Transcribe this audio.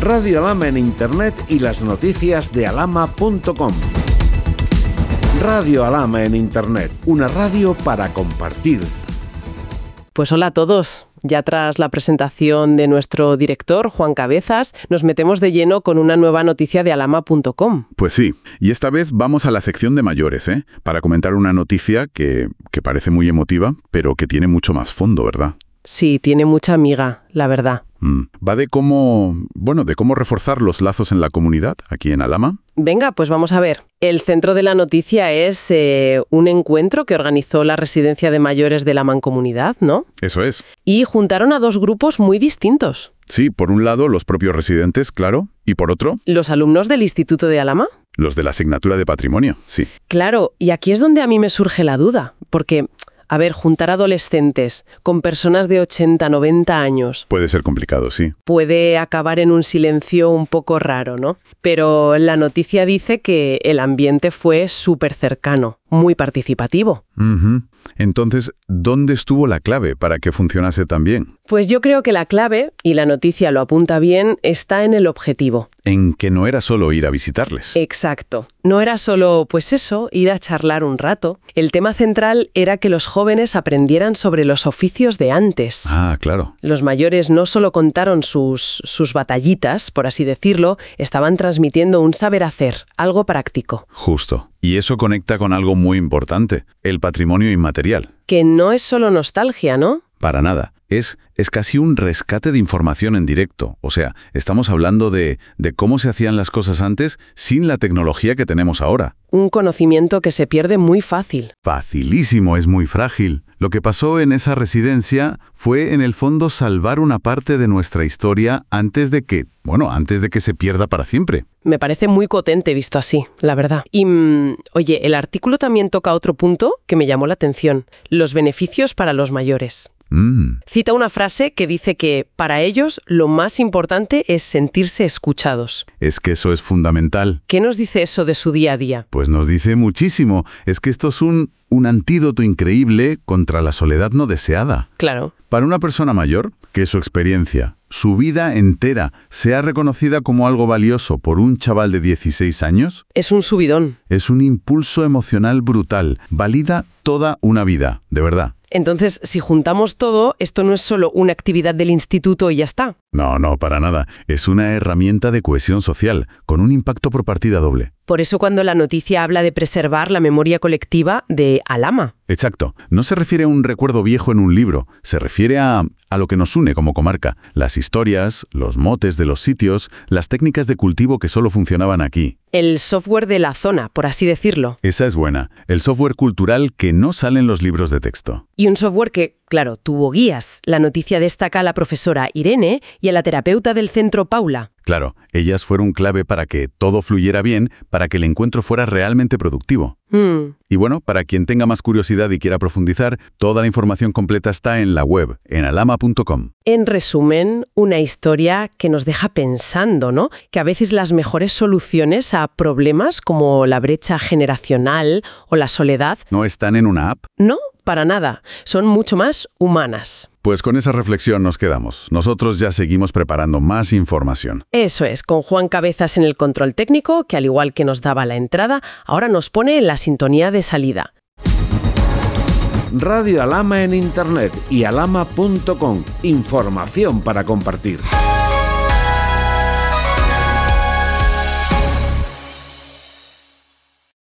Radio Alhama en Internet y las noticias de alhama.com. Radio Alhama en Internet, una radio para compartir. Pues hola a todos. Ya tras la presentación de nuestro director, Juan Cabezas, nos metemos de lleno con una nueva noticia de alhama.com. Pues sí, y esta vez vamos a la sección de mayores, para comentar una noticia que parece muy emotiva, pero que tiene mucho más fondo, ¿verdad? Sí, tiene mucha miga, la verdad. Va de cómo reforzar los lazos en la comunidad, aquí en Alhama. Venga, pues vamos a ver. El centro de la noticia es un encuentro que organizó la Residencia de Mayores de la Mancomunidad, ¿no? Eso es. Y juntaron a dos grupos muy distintos. Sí, por un lado los propios residentes, claro, y por otro... ¿Los alumnos del Instituto de Alhama? Los de la asignatura de patrimonio, sí. Claro, y aquí es donde a mí me surge la duda, porque... A ver, juntar adolescentes con personas de 80, 90 años... Puede ser complicado, sí. Puede acabar en un silencio un poco raro, ¿no? Pero la noticia dice que el ambiente fue súper cercano, muy participativo. Entonces, ¿dónde estuvo la clave para que funcionase tan bien? Pues yo creo que la clave, y la noticia lo apunta bien, está en el objetivo. En que no era solo ir a visitarles. Exacto. No era solo, pues eso, ir a charlar un rato. El tema central era que los jóvenes aprendieran sobre los oficios de antes. Ah, claro. Los mayores no solo contaron sus batallitas, por así decirlo, estaban transmitiendo un saber hacer, algo práctico. Justo. Y eso conecta con algo muy importante, el patrimonio inmaterial. Que no es solo nostalgia, ¿no? Para nada. Es casi un rescate de información en directo. O sea, estamos hablando de cómo se hacían las cosas antes sin la tecnología que tenemos ahora. Un conocimiento que se pierde muy fácil. Facilísimo, es muy frágil. Lo que pasó en esa residencia fue, en el fondo, salvar una parte de nuestra historia antes de que se pierda para siempre. Me parece muy potente visto así, la verdad. Y, oye, el artículo también toca otro punto que me llamó la atención. Los beneficios para los mayores. Cita una frase que dice que para ellos lo más importante es sentirse escuchados. Es que eso es fundamental. ¿Qué nos dice eso de su día a día? Pues nos dice muchísimo. Es que esto es un antídoto increíble contra la soledad no deseada. Claro. Para una persona mayor, que su experiencia, su vida entera, sea reconocida como algo valioso por un chaval de 16 años... Es un subidón. Es un impulso emocional brutal. Valida toda una vida, de verdad. Entonces, si juntamos todo, esto no es solo una actividad del instituto y ya está. No, para nada. Es una herramienta de cohesión social, con un impacto por partida doble. Por eso cuando la noticia habla de preservar la memoria colectiva de Alhama. Exacto. No se refiere a un recuerdo viejo en un libro, se refiere a lo que nos une como comarca. Las historias, los motes de los sitios, las técnicas de cultivo que solo funcionaban aquí. El software de la zona, por así decirlo. Esa es buena. El software cultural que no sale en los libros de texto. Y un software que, claro, tuvo guías. La noticia destaca a la profesora Irene y a la terapeuta del centro Paula. Claro, ellas fueron clave para que todo fluyera bien, para que el encuentro fuera realmente productivo. Y bueno, para quien tenga más curiosidad y quiera profundizar, toda la información completa está en la web, en alhama.com. En resumen, una historia que nos deja pensando, ¿no? Que a veces las mejores soluciones a problemas como la brecha generacional o la soledad... ¿No están en una app? No, para nada. Son mucho más humanas. Pues con esa reflexión nos quedamos. Nosotros ya seguimos preparando más información. Eso es, con Juan Cabezas en el control técnico, que al igual que nos daba la entrada, ahora nos pone en la sintonía de salida. Radio Alhama en Internet y alhama.com. Información para compartir.